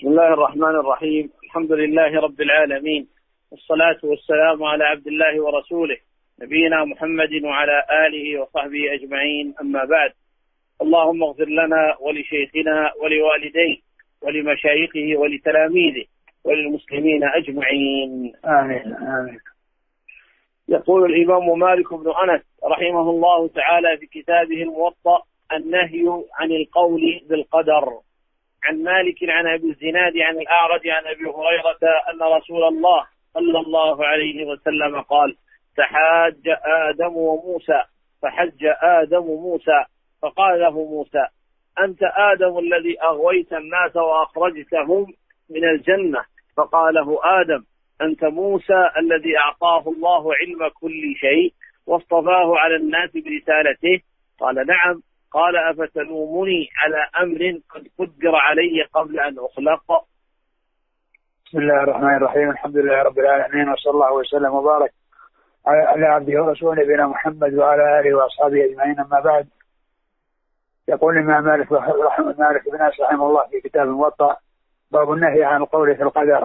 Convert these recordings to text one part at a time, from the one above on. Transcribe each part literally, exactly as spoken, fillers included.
بسم الله الرحمن الرحيم. الحمد لله رب العالمين، والصلاة والسلام على عبد الله ورسوله نبينا محمد وعلى آله وصحبه أجمعين، أما بعد. اللهم اغفر لنا ولشيخنا ولوالديه ولمشايخه ولتلاميذه وللمسلمين أجمعين، آمين آمين. يقول الإمام مالك بن أنس رحمه الله تعالى في كتابه الموطأ: النهي عن القول بالقدر. عن مالك عن أبي الزناد عن الأعرج عن أبي هريرة أن رسول الله صلى الله عليه وسلم قال: تحاج آدم وموسى فحج آدم موسى فقال له موسى: أنت آدم الذي أغويت الناس وأخرجتهم من الجنة. فقال له آدم: أنت موسى الذي أعطاه الله علم كل شيء واصطفاه على الناس برسالته. قال: نعم. قال: أفتلومني على أمر قد قدر علي قبل أن أخلق؟ بسم الله الرحمن الرحيم. الحمد لله رب العالمين، وصلى الله وسلم وبارك على عبده ورسوله نبينا محمد وعلى آله وأصحابه أجمعين، أما بعد. يقول الإمام مالك رحمه مالك بن أنس رحمه الله في كتاب الموطأ: باب النهي عن القول في القدر.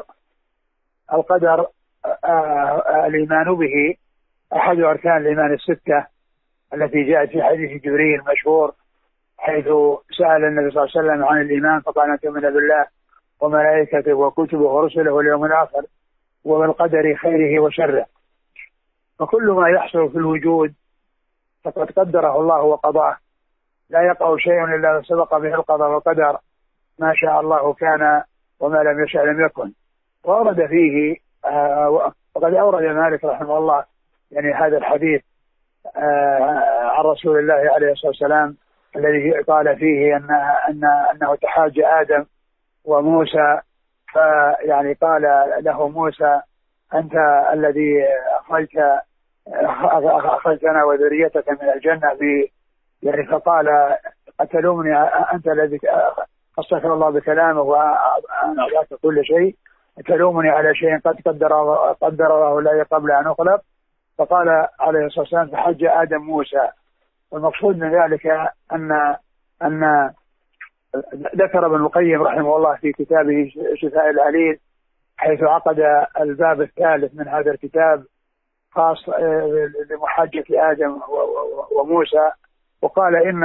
القدر الإيمان به أحد أركان الإيمان الستة التي جاءت في حديث جبريل المشهور، حيث سأل النبي صلى الله عليه وسلم عن الإيمان فقال: أن تؤمن بالله وملائكته وكتبه ورسله واليوم الآخر وبالقدر خيره وشره. فكل ما يحصل في الوجود فقد قدره الله وقضاه، لا يقع شيء إلا سبق به القضاء والقدر، ما شاء الله كان وما لم يشاء لم يكن. وأورد فيه آه وقد أورد مالك رحمه الله يعني هذا الحديث آه عن رسول الله عليه الصلاة والسلام الذي قال فيه أن أن أنه تحاج آدم وموسى، فيعني قال له موسى: أنت الذي أخرجت أخرجتنا وذريتك من الجنة ب يعني فقال: أتلومني أنت الذي استغفر الله بكلامه وأنا أعطاك كل شيء، أتلومني على شيء قد قدر قدر الله لي قبل أن أخلق؟ فقال عليه الصلاة والسلام: فحج آدم موسى. والمقصود من ذلك أن أن ذكر ابن القيم رحمه الله في كتابه شفاء العليل، حيث عقد الباب الثالث من هذا الكتاب خاص لمحاجة آدم وموسى، وقال إن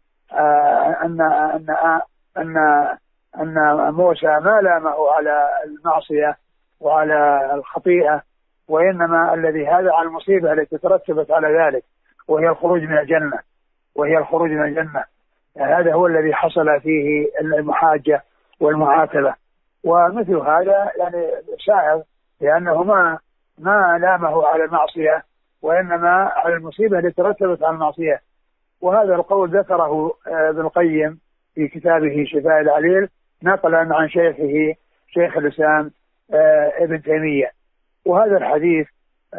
أن أن أن أن موسى ما لامه على المعصية وعلى الخطيئة، وإنما الذي هذا على المصيبة التي ترتبت على ذلك، وهي الخروج من الجنة وهي الخروج من الجنة يعني هذا هو الذي حصل فيه المحاجة والمعاتبة. ومثل هذا يعني شاعر، لأنه ما ما لامه على المعصية وإنما على المصيبة التي ترتبت على المعصية. وهذا القول ذكره ابن القيم في كتابه شفاء العليل نقلا عن شيخه شيخ الإسلام ابن تيمية. وهذا الحديث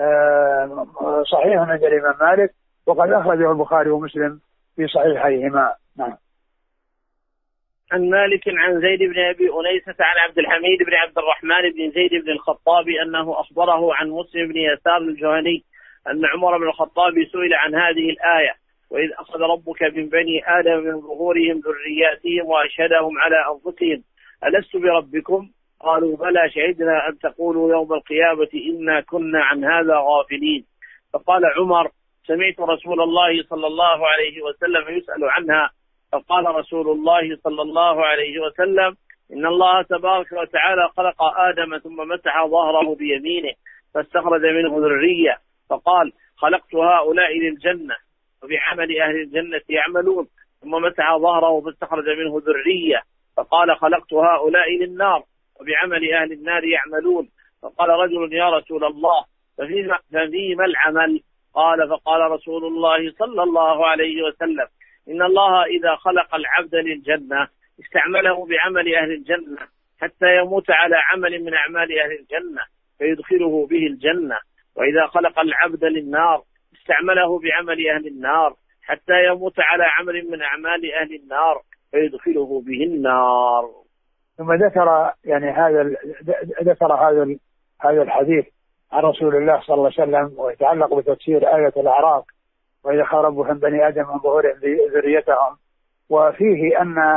صحيح عند الإمام مالك، وقد أخرجه البخاري ومسلم في صحيحيهما. نعم. عن مالك عن زيد بن أبي أنيسة عن عبد الحميد بن عبد الرحمن بن زيد بن الخطاب أنه أخبره عن مسلم بن يسار الجهني أن عمر بن الخطاب سئل عن هذه الآية: وإذ أخذ ربك من بني آدم من ظهورهم ذرياتهم وأشهدهم على أنفسهم ألست بربكم؟ قالوا: بلى، شهدنا أن تقولوا يوم القيامة إنا كنا عن هذا غافلين. فقال عمر: سمعت رسول الله صلى الله عليه وسلم يسأل عنها، فقال رسول الله صلى الله عليه وسلم: إن الله تبارك وتعالى خلق آدم ثم مسح ظهره بيمينه فاستخرج منه ذرية، فقال: خلقت هؤلاء للجنة وبعمل أهل الجنة يعملون، ثم مسح ظهره فاستخرج منه ذرية، فقال: خلقت هؤلاء للنار وبعمل أهل النار يعملون. فقال رجل: يا رسول الله، ففيما, ففيما العمل؟ قال: فقال رسول الله صلى الله عليه وسلم: إن الله إذا خلق العبد للجنة استعمله بعمل أهل الجنة حتى يموت على عمل من أعمال أهل الجنة فيدخله به الجنة، وإذا خلق العبد للنار استعمله بعمل أهل النار حتى يموت على عمل من أعمال أهل النار فيدخله به النار. ثم ذكر يعني هذا ذكر هذا هذا الحديث عن رسول الله صلى الله عليه وسلم، ويتعلق بتفسير آية الأعراف: وإذا أخذ ربك من بني آدم من ظهورهم ذريتهم. وفيه أن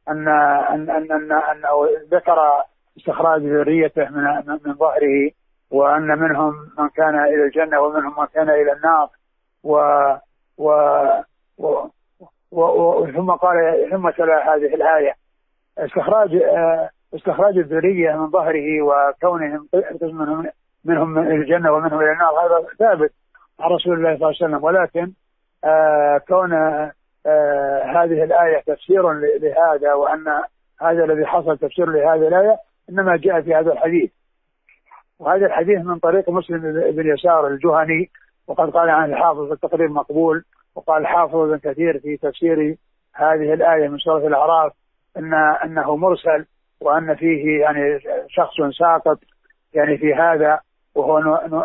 أن أن أن أن أنه ذكر استخراج ذريته من من ظهره، وأن منهم من كان إلى الجنة ومنهم من كان إلى النار، و و و و ثم قال ثم تلا هذه الآية استخراج استخراج الذرية من ظهره وكونهم منهم منهم من الجنة ومنهم إلى النار، هذا ثابت عن رسول الله صلى الله عليه وسلم. ولكن آه كون آه هذه الآية تفسير لهذا، وأن هذا الذي حصل تفسير لهذه الآية، إنما جاء في هذا الحديث. وهذا الحديث من طريق مسلم بن يسار الجهني، وقد قال عن الحافظ في التقريب مقبول، وقال الحافظ ابن كثير في تفسير هذه الآية من سورة الأعراف أن أنه مرسل، وأن فيه يعني شخص ساقط يعني في هذا، وهو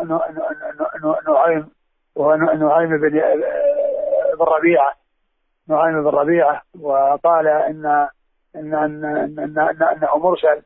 نعيم وهو نعيم بن ربيعة نعيم بن ربيعة وقال إن إن إن إن أنه مرسل،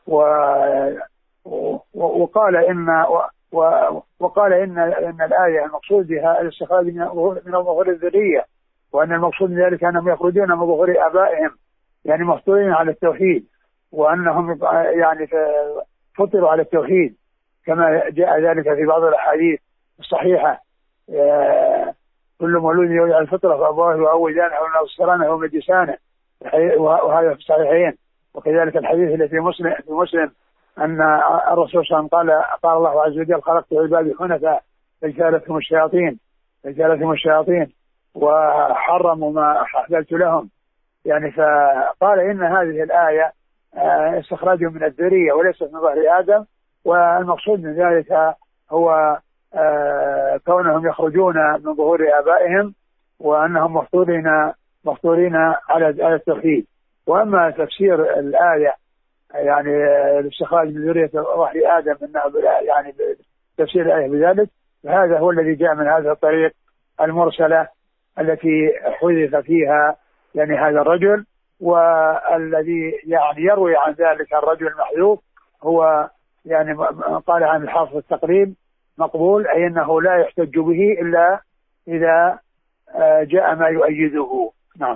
وقال إن وقال إن إن الآية المقصود بها الاستخراج من ظهور الذرية، وأن المقصود من ذلك أنهم يخرجون من ظهور آبائهم يعني مفطورين على التوحيد، وأنهم يعني فطروا على التوحيد كما جاء ذلك في بعض الأحاديث الصحيحة: كل مولود يولد على الفطرة فأبواه يعودانه أو ينصرانه أو يمجسانه، وهذا في الصحيحين. وكذلك الحديث الذي في مسلم في مسلم أن الرسول صلى الله عليه وسلم قال قال الله عز وجل: خلقت عبادي حنفاء فاجتالتهم الشياطين فاجتالتهم الشياطين وحرموا ما أحللت لهم. يعني فقال إن هذه الآية استخراجهم من الذرية وليست من ظهر آدم، والمقصود من ذلك هو كونهم يخرجون من ظهور آبائهم، وأنهم مفطورين مفطورين على التوحيد. وأما تفسير الآية يعني الاستخراج من ذرية ظهر آدم إنه يعني تفسير الآية بذلك، فهذا هو الذي جاء من هذه الطريق المرسلة التي حذف فيها يعني هذا الرجل، والذي يعني يروي عن ذلك الرجل المحذوف هو يعني قال عن الحافظ التقريب مقبول، أي أنه لا يحتج به إلا إذا جاء ما يؤيده. نعم.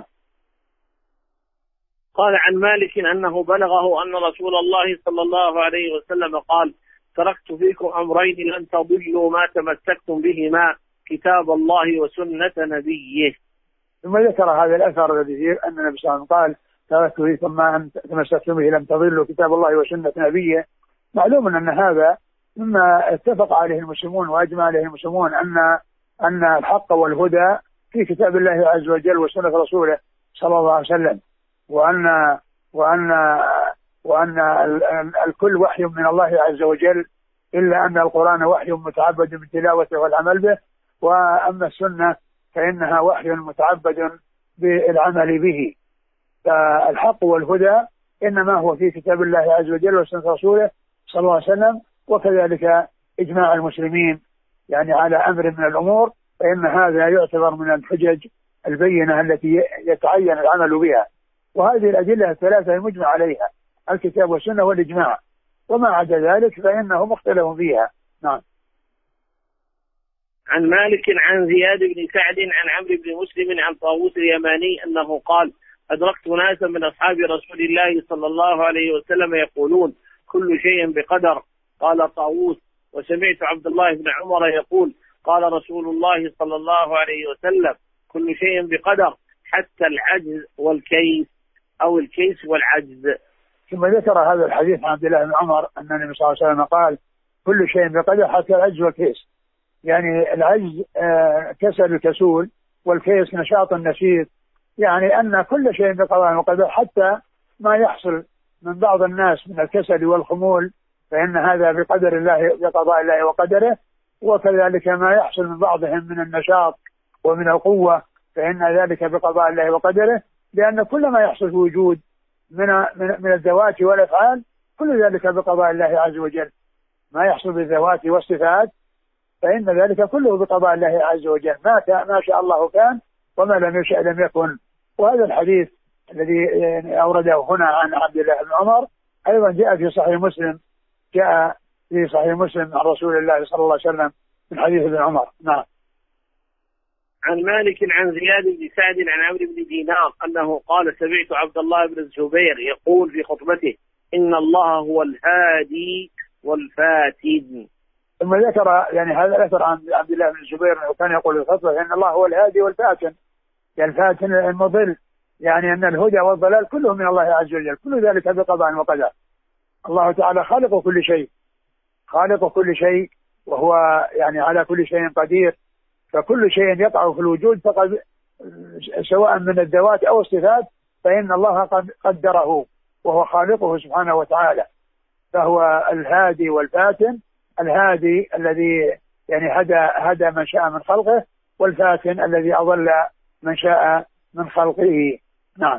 قال عن مالك أنه بلغه أن رسول الله صلى الله عليه وسلم قال: تركت فيكم أمرين لن تضلوا ما تمسكتم بهما، كتاب الله وسنة نبيه. ثم ذكر هذا الأثر الذي فيه أن النبي صلى الله عليه وسلم قال: تركت فيكم ما تمسكتم به لم تضلوا، كتاب الله وسنة نبيه. معلوم أن هذا مما اتفق عليه المسلمون وأجمع عليه المسلمون، أن أن الحق والهدى في كتاب الله عز وجل وسنة رسوله صلى الله عليه وسلم، وأن وأن وأن الكل وحي من الله عز وجل، إلا أن القرآن وحي متعبد بالتلاوة والعمل به، وأما السنة فإنها وحي متعبد بالعمل به. فالحق والهدى إنما هو في كتاب الله عز وجل وسنة رسوله صلى الله عليه وسلم، وكذلك إجماع المسلمين يعني على أمر من الأمور، فإن هذا يعتبر من الحجج البينة التي يتعين العمل بها. وهذه الأدلة الثلاثة المجمع عليها الكتاب والسنة والإجماع، وما عدا ذلك فإنه مختلف فيها. نعم. عن مالك عن زياد بن سعد عن عمرو بن مسلم عن طاووس اليماني أنه قال: أدركت ناسا من أصحاب رسول الله صلى الله عليه وسلم يقولون: كل شيء بقدر. قال طاووس: وسمعت عبد الله بن عمر يقول: قال رسول الله صلى الله عليه وسلم: كل شيء بقدر حتى العجز والكيس، أو الكيس والعجز. ثم ذكر هذا الحديث عن عبد الله بن عمر أن النبي صلى الله عليه وسلم قال: كل شيء بقدر حتى العجز والكيس. يعني العجز كسل الكسول، والكيس نشاط النشيط، يعني أن كل شيء بقضاء وقدر، حتى ما يحصل من بعض الناس من الكسل والخمول فإن هذا بقدر الله بقضاء الله وقدره، وكذلك ما يحصل من بعضهم من النشاط ومن القوة فإن ذلك بقضاء الله وقدره، لأن كل ما يحصل في وجود من من من الذوات والأفعال كل ذلك بقضاء الله عز وجل. ما يحصل بالذوات والصفات فإن ذلك كله بقضاء الله عز وجل، ما ما شاء الله كان وما لم يشأ لم يكن. وهذا الحديث الذي أورده هنا عن عبد الله بن عمر أيضا جاء في صحيح مسلم، جاء في صحيح مسلم عن رسول الله صلى الله عليه وسلم من حديث ابن عمر. نعم. عن مالك عن زياد بن سعد عن عمرو بن دينار أنه قال سمعت عبد الله بن الزبير يقول في خطبته إن الله هو الهادي والفاتن. ثم ذكر يعني هذا الأثر عن عبد الله بن الزبير أنه كان يقول في الخطبة إن الله هو الهادي والفاتن، يعني الفاتن المضل، يعني أن الهدى والضلال كله من الله عز وجل، كل ذلك بقضاء وقدر. الله تعالى خالق كل شيء، خالق كل شيء، وهو يعني على كل شيء قدير، فكل شيء يقع في الوجود فقد سواء من الذوات أو الصفات فإن الله قد قدره وهو خالقه سبحانه وتعالى. فهو الهادي والفاتن، الهادي الذي يعني هدى هدى من شاء من خلقه، والفاتن الذي أضل من شاء من خلقه. نعم.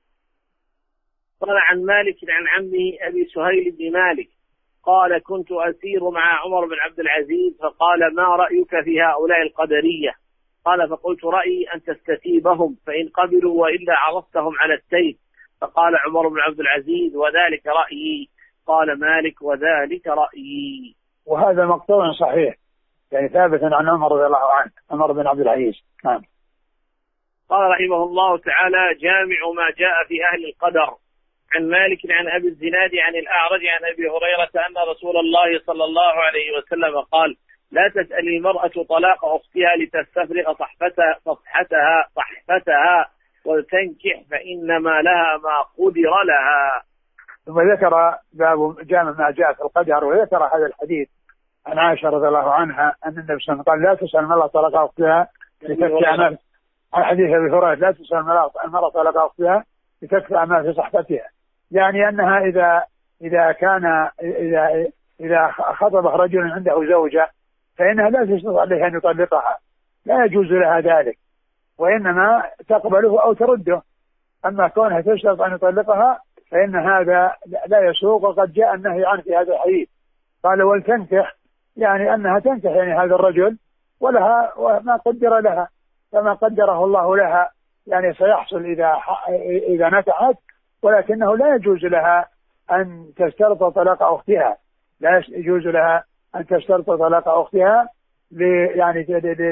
قال عن مالك عن عمه أبي سهيل بن مالك قال كنت أسير مع عمر بن عبد العزيز فقال ما رأيك في هؤلاء القدرية؟ قال فقلت رأيي أن تستتيبهم فإن قبلوا وإلا عرفتهم على السيف. فقال عمر بن عبد العزيز وذلك رأيي. قال مالك وذلك رأيي. وهذا مقطوع صحيح يعني ثابت عن عمر رضي الله عنه، عمر بن عبد العزيز. نعم. قال رحمه الله تعالى جامع ما جاء في أهل القدر. عن مالك عن أبي الزناد عن الأعرج عن أبي هريرة أن رسول الله صلى الله عليه وسلم قال لا تسأل المرأة طلاق أختها لتستفرغ صحفتها صفحتها صحفتها وتنكح فإنما لها ما قدر لها. ثم ذكر باب جامع ما جاء في القدر، وذكر هذا الحديث عن عائشة رضي الله عنها أن النبي صلى الله عليه وسلم قال لا تسأل المرأة طلاق أختها لتكفي أمام عن حديث أبي هريرة لا تسأل المرأة طلاق أختها لتكفي أمام في صحفتها، يعني أنها إذا إذا كان إذا إذا خطبه رجل عنده زوجة فإنها لا تستطيع عليه أن يطلقها، لا يجوز لها ذلك، وإنما تقبله أو ترده. أما كونها تشترط أن يطلقها فإن هذا لا يسوق، وقد جاء النهي عنه في هذا الحديث. قال ولتنكح يعني أنها تنكح يعني هذا الرجل ولها وما قدر لها، فما قدره الله لها يعني سيحصل إذا إذا نكحت، ولكنه لا يجوز لها أن تشترط طلاق أختها، لا يجوز لها أن تشترط طلاق أختها يعني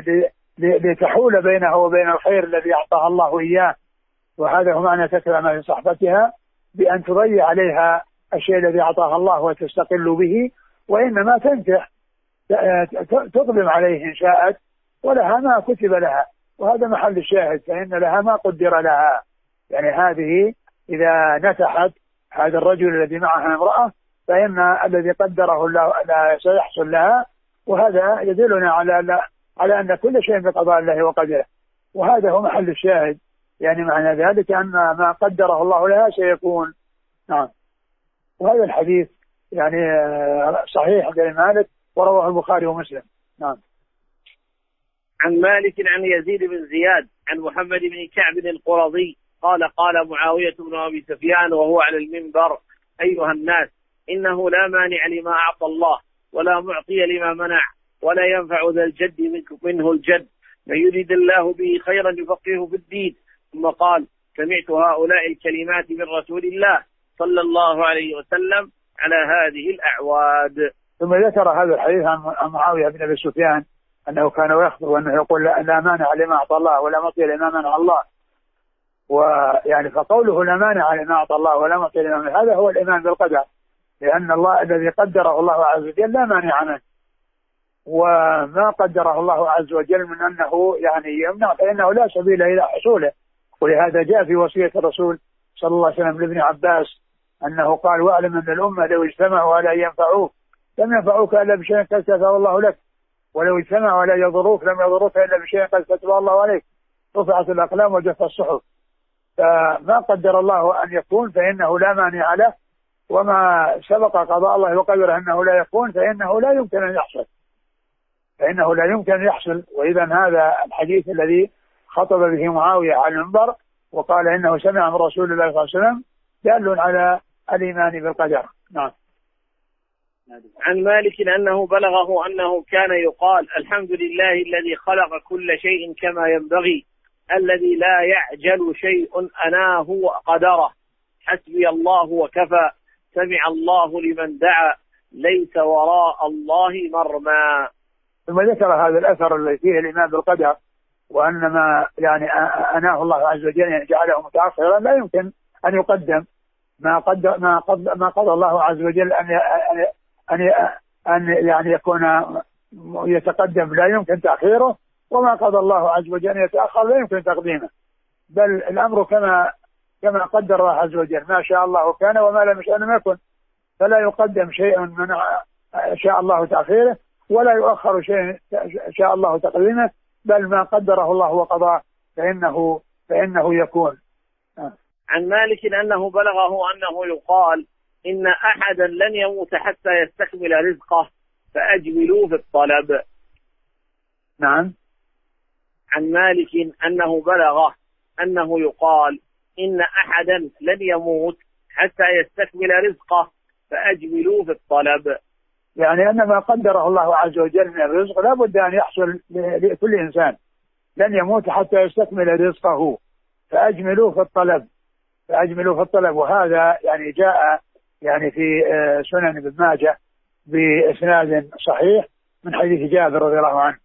لتحول بينها وبين الخير الذي أعطاها الله إياه، وهذا هو معنى تكرم في صحبتها بأن تضيع عليها الشيء الذي أعطاها الله وتستقل به، وإنما تنكح تقدم عليه إن شاءت ولها ما كتب لها، وهذا محل الشاهد، فإن لها ما قدر لها. يعني هذه إذا نكحت هذا الرجل الذي معها امرأة فإن الذي قدره الله لا سيحصل لها، وهذا يدلنا على على أن كل شيء بقضاء الله وقدره، وهذا هو محل الشاهد، يعني معنى ذلك أن ما قدره الله لها سيكون. نعم. وهذا الحديث يعني صحيح عند مالك ورواه البخاري ومسلم. نعم. عن مالك عن يزيد بن زياد عن محمد بن كعب القرظي قال قال معاوية بن أبي سفيان وهو على المنبر أيها الناس إنه لا مانع لما أعطى الله ولا معطي لما منع ولا ينفع ذا الجد منه الجد، من يريد الله به خيرا يفقهه في الدين. ثم قال سمعت هؤلاء الكلمات من رسول الله صلى الله عليه وسلم على هذه الأعواد. ثم ذكر هذا الحديث عن معاوية بن أبي سفيان أنه كان يخبر وأنه يقول لا مانع لما أعطى الله ولا معطي لما منع الله، ويعني فقوله لا مانع لما أعطى الله ولا معطي لما منع هذا هو الإيمان بالقدر، لأن الله الذي قدره الله عز وجل لا مانع منه، وما قدره الله عز وجل من أنه يعني يمنع فإنه لا سبيل إلى حصوله. ولهذا جاء في وصية الرسول صلى الله عليه وسلم لابن عباس أنه قال واعلم أن الأمة لو اجتمعوا على أن ينفعوك لم ينفعوك إلا بشيء قد كتبه الله لك، ولو اجتمعوا على يضروك لم يضروك إلا بشيء قد كتبه الله عليك، رفعت الأقلام وجفت الصحف. فما قدر الله أن يكون فإنه لا مانع له، وما سبق قضاء الله وقدره أنه لا يكون فإنه لا يمكن أن يحصل فإنه لا يمكن أن يحصل. وإذا هذا الحديث الذي خطب به معاوية على المنبر وقال إنه سمع من رسول الله صلى الله عليه وسلم دال على الإيمان بالقدر. نعم. عن مالك أنه بلغه أنه كان يقال الحمد لله الذي خلق كل شيء كما ينبغي الذي لا يعجل شيء أناه وقدره حسبي الله وكفى سمع الله لمن دعا ليس وراء الله مرمى. ثم ذكر هذا الأثر الذي فيه الإيمان بالقدر وأن ما يعني أناه الله عز وجل يعني جعله متأخرا لا يمكن أن يقدم ما قد ما قد ما قضى الله عز وجل أن أن أن يعني يكون يتقدم لا يمكن تأخيره، وما قضى الله عز وجل أن يتأخر لا يمكن تقديمه، بل الأمر كما كما قدر الله عز وجل، ما شاء الله كان وما لم يشاء لم يكن، فلا يقدم شيء من شاء الله تأخيره ولا يؤخر شيء شاء الله تقديمه، بل ما قدره الله وقضاه فإنه فإنه يكون. عن مالك أنه بلغه أنه يقال إن أحدا لن يموت حتى يستكمل رزقه فأجملوه في الطلب. نعم. عن مالك أنه بلغه أنه يقال إن أحدا لن يموت حتى يستكمل رزقه فأجملوه في الطلب، يعني أن ما قدره الله عز وجل من الرزق لا بد أن يحصل لكل إنسان، لن يموت حتى يستكمل رزقه فأجملوه في الطلب فأجملوه في الطلب. وهذا يعني جاء يعني في سنن ابن ماجه بإسناد صحيح من حديث جابر رضي الله عنه.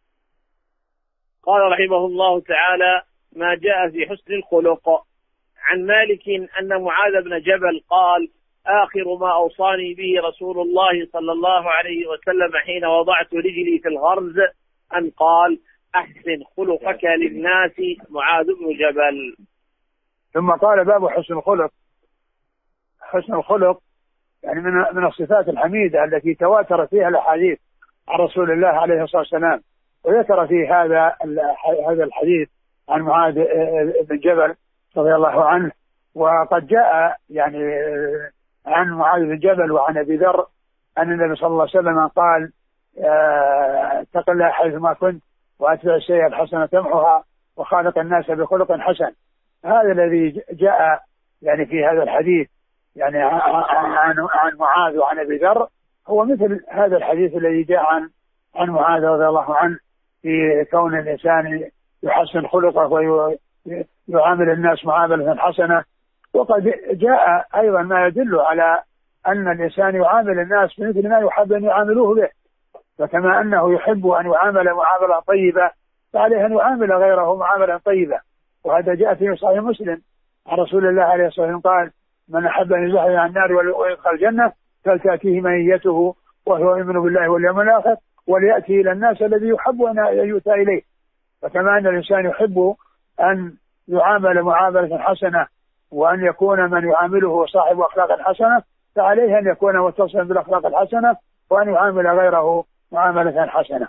قال رحمه الله تعالى: ما جاء في حسن الخلق. عن مالك أن معاذ بن جبل قال: آخر ما أوصاني به رسول الله صلى الله عليه وسلم حين وضعت رجلي في الغرز أن قال: أحسن خلقك للناس معاذ بن جبل. ثم قال: باب حسن الخلق. حسن الخلق يعني من من الصفات الحميدة التي تواتر فيها الأحاديث عن رسول الله عليه الصلاة والسلام، وذكر في هذا هذا الحديث عن معاذ بن جبل رضي الله عنه. وقد جاء يعني عن معاذ بن جبل وعن أبي ذر أن النبي صلى الله عليه وسلم قال: اتق الله حيثما كنت وأتبع السيئة الحسنة تمحها وخالق الناس بخلق حسن. هذا الذي جاء يعني في هذا الحديث يعني عن عن معاذ وعن أبي ذر هو مثل هذا الحديث الذي جاء عن عن معاذ رضي الله عنه في كون الإنسان يحسن خلقه ويعامل الناس معاملة حسنة. وقد جاء أيضا ما يدل على أن الإنسان يعامل الناس بمثل ما يحب أن يعاملوه به، فكما أنه يحب أن يعامل معاملة طيبة فعليه أن يعامل غيره معاملة طيبة. وهذا جاء في صحيح مسلم عن رسول الله عليه الصلاة والسلام قال: من أحب أن يزحزح عن النار ويدخل الجنة فلتأتيه منيته وهو يؤمن بالله واليوم الآخر وليأتي إلى الناس الذي يحب أن يؤتى إليه. فكما أن الإنسان يحب أن يعامل معاملة حسنة وأن يكون من يعامله صاحب أخلاق حسنة، فعليه أن يكون متصلا بالأخلاق الحسنة وأن يعامل غيره معاملة حسنة.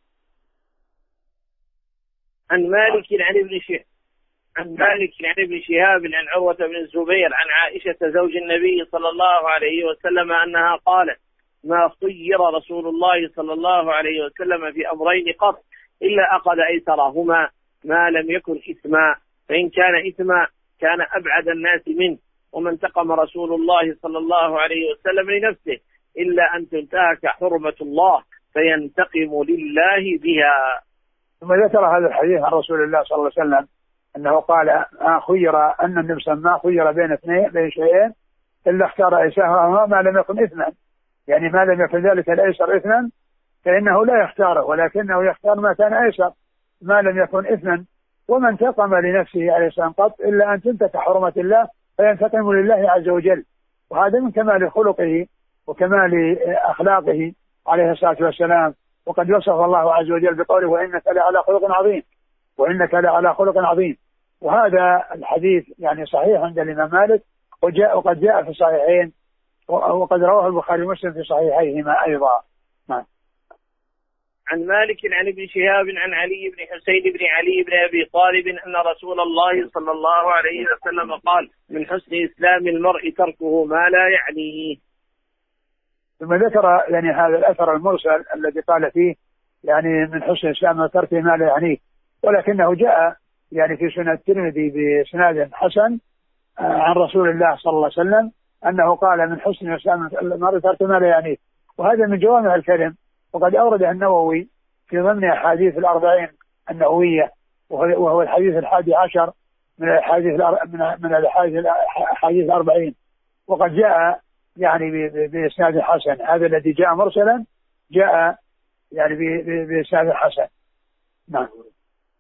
عن مالك عن ابن شهاب عن مالك عن ابن شهاب عن عروة بن الزبير عن عائشة زوج النبي صلى الله عليه وسلم أنها قالت: ما خير رسول الله صلى الله عليه وسلم في أمرين قط إلا أخذ أيسرهما ما لم يكن إثما، فإن كان إثما كان أبعد الناس منه، وما انتقم رسول الله صلى الله عليه وسلم لنفسه إلا أن تنتهك حرمة الله فينتقم لله بها. ثم ذكر هذا الحديث عن رسول الله صلى الله عليه وسلم أنه قال: خير أن النبي ما خير بين اثنين بين شيئين إلا اختار أيسرهما ما لم يكن إثما، يعني ما لم يكن ذلك الأيسر إثما فإنه لا يختاره، ولكنه يختار ما كان أيسر ما لم يكن إثما. وما انتقم لنفسه عليه السلام قط إلا أن تنتهك حرمة الله فينتقم لله عز وجل. وهذا من كمال خلقه وكمال أخلاقه عليه الصلاة والسلام. وقد وصف الله عز وجل بقوله: وإنك لعلى خلق عظيم وإنك لعلى خلق عظيم. وهذا الحديث يعني صحيح عند الإمام مالك، وجاء وقد جاء في الصحيحين، وقد رواه البخاري ومسلم في صحيحيهما أيضا. نعم. عن مالك عن ابن شهاب عن علي بن حسين بن علي بن أبي طالب أن رسول الله صلى الله عليه وسلم قال: من حسن إسلام المرء تركه ما لا يعنيه. ثم ذكر يعني هذا الأثر المرسل الذي قال فيه يعني من حسن إسلام تركه ما لا يعنيه، ولكنه جاء يعني في سنة الترمذي بإسناد حسن عن رسول الله صلى الله عليه وسلم أنه قال: من حسن إسلام المرء تركه ما لا يعنيه. وهذا من جوامع الكلم، وقد أورده النووي في ضمن أحاديث الأربعين النووية، وهو الحديث الحادي عشر من الحديث من الحديث الأربعين. وقد جاء يعني بإسناد حسن، هذا الذي جاء مرسلا جاء يعني بإسناد حسن. نعم.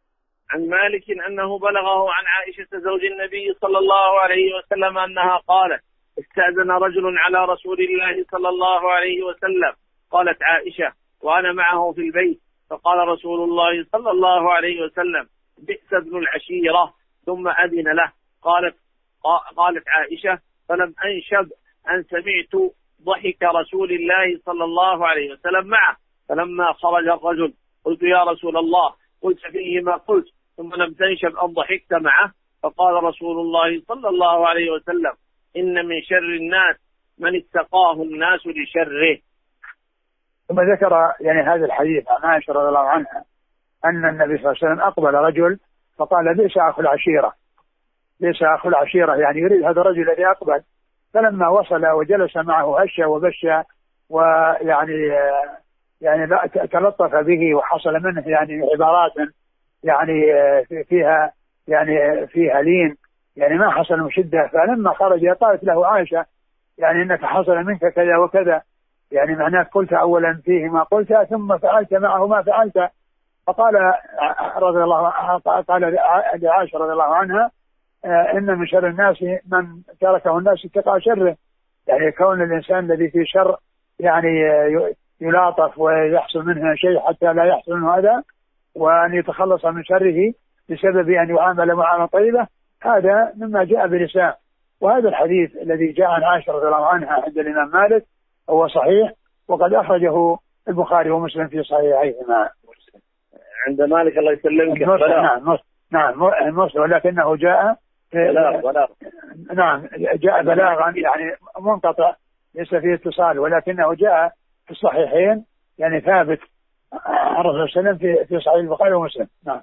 عن مالك أنه بلغه عن عائشة زوج النبي صلى الله عليه وسلم أنها قالت استأذن رجل على رسول الله صلى الله عليه وسلم. قالت عائشة وأنا معه في البيت فقال رسول الله صلى الله عليه وسلم بئس ابن العشيرة ثم أذن له. قالت قالت عائشة فلم أنشب أن سمعت ضحك رسول الله صلى الله عليه وسلم معه، فلما خرج الرجل قلت يا رسول الله قلت فيه ما قلت ثم لم تنشب أن ضحكت معه، فقال رسول الله صلى الله عليه وسلم إن من شر الناس من اتقاه الناس لشره. ثم ذكر يعني هذا الحديث عن عائشة رضي الله عنها أن النبي صلى الله عليه وسلم أقبل رجل فقال بئس أخو العشيرة، بئس أخو العشيرة، يعني يريد هذا الرجل الذي أقبل. فلما وصل وجلس معه هش وبش ويعني يعني تلطف به وحصل منه يعني عبارات يعني فيها يعني فيها لين، يعني ما حصل من شدة. فلما خرج قالت له عائشة يعني إنك حصل منك كذا وكذا، يعني معناه قلت أولا فيه ما قلت ثم فعلت معه ما فعلت. فقال رضي الله قال لعائشة رضي الله عنها إن من شر الناس من تركه الناس اتقى شره، يعني كون الإنسان الذي فيه شر يعني يلاطف ويحصل منه شيء حتى لا يحصل منه هذا، وأن يتخلص من شره بسبب أن يعامل معاملة طيبة، هذا مما جاء بلسان. وهذا الحديث الذي جاء عن عائشة رضي الله عنها عند الإمام مالك هو صحيح، وقد أخرجه البخاري ومسلم في صحيحيهما. عند مالك الله يسلمك نعم نعم مسلم، ولكنه جاء بلاغ بلاغ نعم جاء بلاغا يعني منقطع ليس فيه اتصال، ولكنه جاء في الصحيحين يعني ثابت عن الرسول صلى الله عليه وسلم في في صحيح البخاري ومسلم. نعم.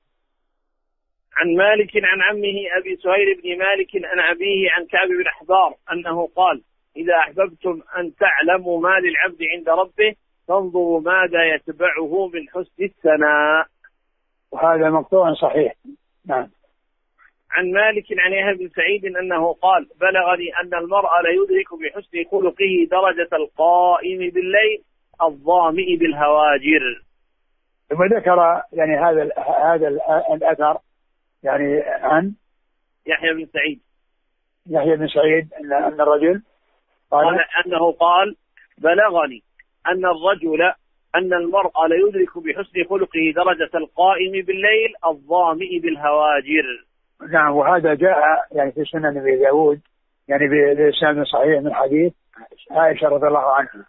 عن مالك عن عمه أبي سهيل بن مالك عن أبيه عن كعب بن أحبار أنه قال إذا أحببتم أن تعلموا ما للعبد عند ربه فانظروا ماذا يتبعه من حسن الثناء. وهذا مقطوع صحيح. نعم. عن مالك عن يحيى بن سعيد أنه قال بلغني أن المرء لا يدرك بحسن خلقه درجة القائم بالليل الظامئ بالهواجر. ثم ذكر يعني هذا هذا الأثر يعني عن يحيى بن سعيد يحيى بن سعيد أن أن الرجل قال, قال أنه قال بلغني أن الرجل أن المرء لا يدرك بحسن خلقه درجة القائم بالليل الظامئ بالهواجر. نعم. وهذا جاء يعني في سنن أبي داود يعني بإسناد صحيح من حديث عائشة رضي الله عنها.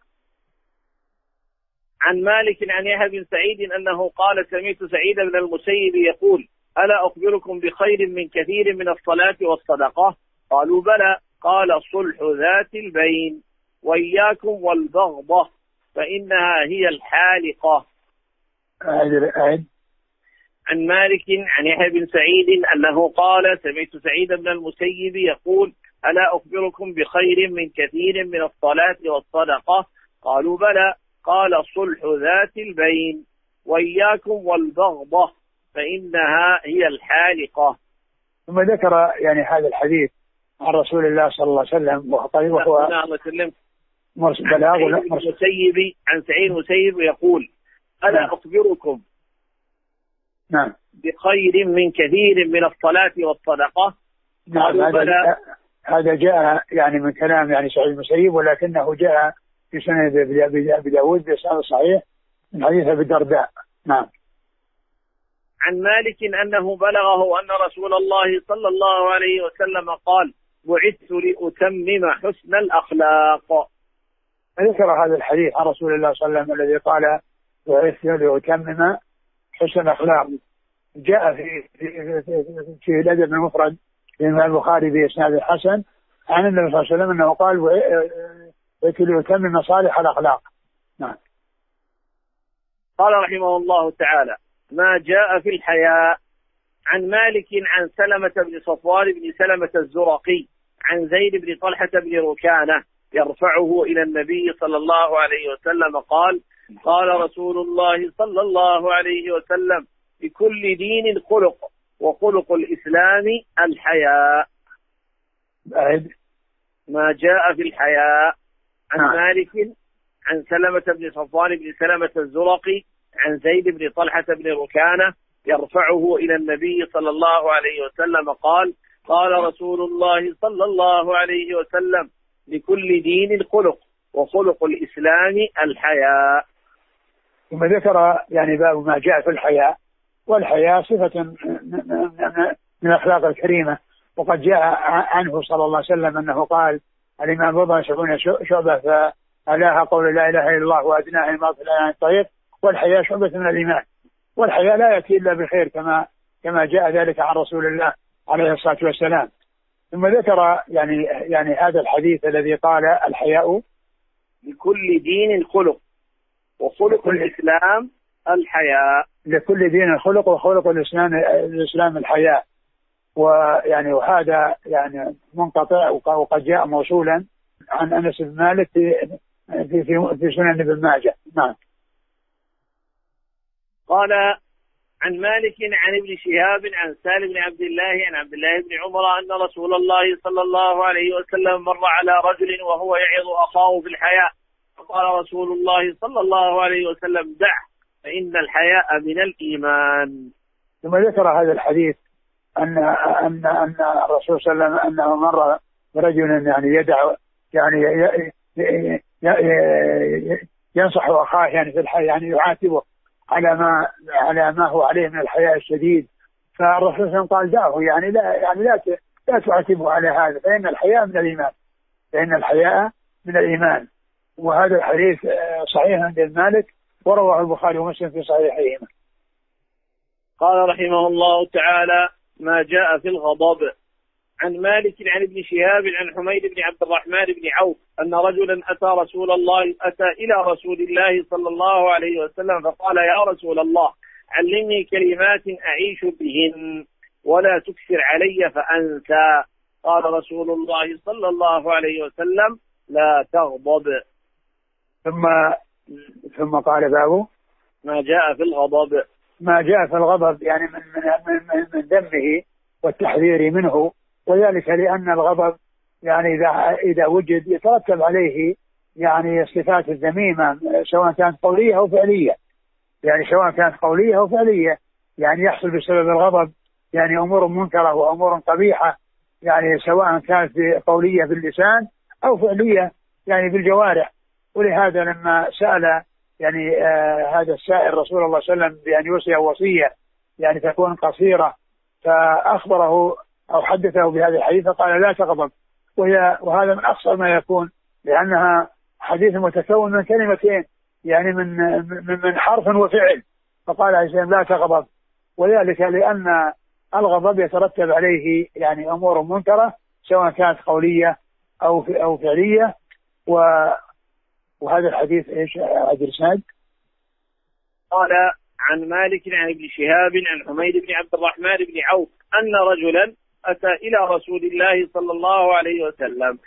عن مالك عن يحيى بن سعيد أنه قال سمعت سعيد بن المسيب يقول ألا أخبركم بخير من كثير من الصلاة والصدقة؟ قالوا بلى. قال صلح ذات البين وإياكم والبغضة فإنها هي الحالقة. عن مالك عن يحيى بن سعيد أنه قال سمعت سعيد بن المسيب يقول ألا أخبركم بخير من كثير من الصلاة والصدقة؟ قالوا بلى. قال صلح ذات البين وإياكم والبغضة فإنها هي الحالقة. ثم ذكر يعني هذا الحديث عن رسول الله صلى الله عليه وسلم وهو مرسل بلاغ المسيب عن سعيد المسيب يقول ألا نعم. أخبركم نعم بخير من كثير من الصلاة والصدقة؟ نعم. هذا هذا جاء يعني من كلام يعني سعيد المسيب، ولكنه جاء في سنن أبي داود بإسناد صحيح من حديث أبي الدرداء. نعم. عن مالك أنه بلغه أن رسول الله صلى الله عليه وسلم قال بعثت لأتمم حسن الأخلاق. ذكر هذا الحديث عن رسول الله صلى الله عليه وسلم الذي قال بعثت لأتمم حسن الأخلاق، جاء في في في, في الأدب المفرد للإمام البخاري بإسناد حسن عن النبي صلى الله عليه وسلم أنه قال بعثت لأتمم صالح الأخلاق. نعم. قال رحمه الله تعالى ما جاء في الحياء. عن مالك عن سلمة بن صفوان بن سلمة الزرقي عن زيد بن طلحة بن ركانة يرفعه إلى النبي صلى الله عليه وسلم قال قال رسول الله صلى الله عليه وسلم لكل دين خلق وخلق الإسلام الحياء. ما جاء في الحياء. عن مالك عن سلمة بن صفوان بن سلمة الزرقي عن زيد بن طلحة بن ركانة يرفعه إلى النبي صلى الله عليه وسلم قال: قال رسول الله صلى الله عليه وسلم: لكل دين خلق، وخلق الإسلام الحياء. ثم ذكر يعني باب ما جاء في الحياء، والحياء صفة من الأخلاق الكريمة، وقد جاء عنه صلى الله عليه وسلم أنه قال: الإيمان بضع وسبعون شعبة، فأعلاها قول لا إله إلا الله وأدناها إماطة الأذى عن الطريق، والحياء شعبة من الإيمان. والحياء لا يأتي إلا بخير كما كما جاء ذلك عن رسول الله عليه الصلاة والسلام. ثم ذكر يعني يعني هذا الحديث الذي قال: الحياء لكل دين خلق، وخلق الإسلام الحياء. لكل دين خلق، وخلق الإسلام الإسلام الحياء. ويعني وهذا يعني منقطع، وقد جاء موصولا عن أنس بن مالك في في في, في سنن ابن ماجه. نعم. قال: عن مالك عن ابن شهاب عن سالم بن عبد الله عن عبد الله بن عمر أن رسول الله صلى الله عليه وسلم مر على رجل وهو يعظ أخاه في الحياء، فقال رسول الله صلى الله عليه وسلم: دع، فإن الحياء من الإيمان. ثم ذكر هذا الحديث أن أن أن الرسول صلى الله عليه وسلم أنه مر برجل يعني يدع يعني ينصح أخاه يعني في الحياء، يعني يعاتبه على ما على ما هو عليه من الحياء الشديد. فالرسول صلى الله عليه وسلم قال: دعه، يعني لا يعني لا لا تعاتبه على هذا، فإن الحياء من الإيمان، فإن الحياء من الإيمان. وهذا الحديث صحيح عند مالك، ورواه البخاري ومسلم في صحيحيهما. قال رحمه الله تعالى: ما جاء في الغضب. عن مالك عن ابن شهاب عن حميد بن عبد الرحمن بن عوف أن رجلا أتى رسول الله أتى إلى رسول الله صلى الله عليه وسلم فقال: يا رسول الله، علمني كلمات أعيش بهن ولا تكثر علي فأنسى. قال رسول الله صلى الله عليه وسلم: لا تغضب. ثم ثم قال: باب ما جاء في الغضب. ما جاء في الغضب يعني من من من, من ذمه والتحذير منه، وذلك لأن الغضب يعني إذا إذا وجد يترتب عليه يعني الصفات الذميمة، سواء كانت قولية أو فعلية، يعني سواء كانت قولية أو فعلية، يعني يحصل بسبب الغضب يعني أمور منكرة وأمور قبيحة، يعني سواء كانت قولية باللسان أو فعلية يعني بالجوارح. ولهذا لما سأل يعني آه هذا السائل رسول الله صلى الله عليه وسلم بأن يوصي وصية يعني تكون قصيرة، فأخبره أو حدثه بهذا الحديث فقال: لا تغضب. وهي وهذا من أقصر ما يكون، لأنها حديث متكون من كلمتين، يعني من من, من حرف وفعل. فقال عليه السلام: لا تغضب، وذلك لأن الغضب يترتب عليه يعني أمور منكرة سواء كانت قولية أو أو فعلية. و وهذا الحديث ايش عبد السند؟ قال: عن مالك عن ابن شهاب عن حميد بن عبد الرحمن بن عوف أن رجلا أتى إلى رسول الله صلى الله عليه وسلم.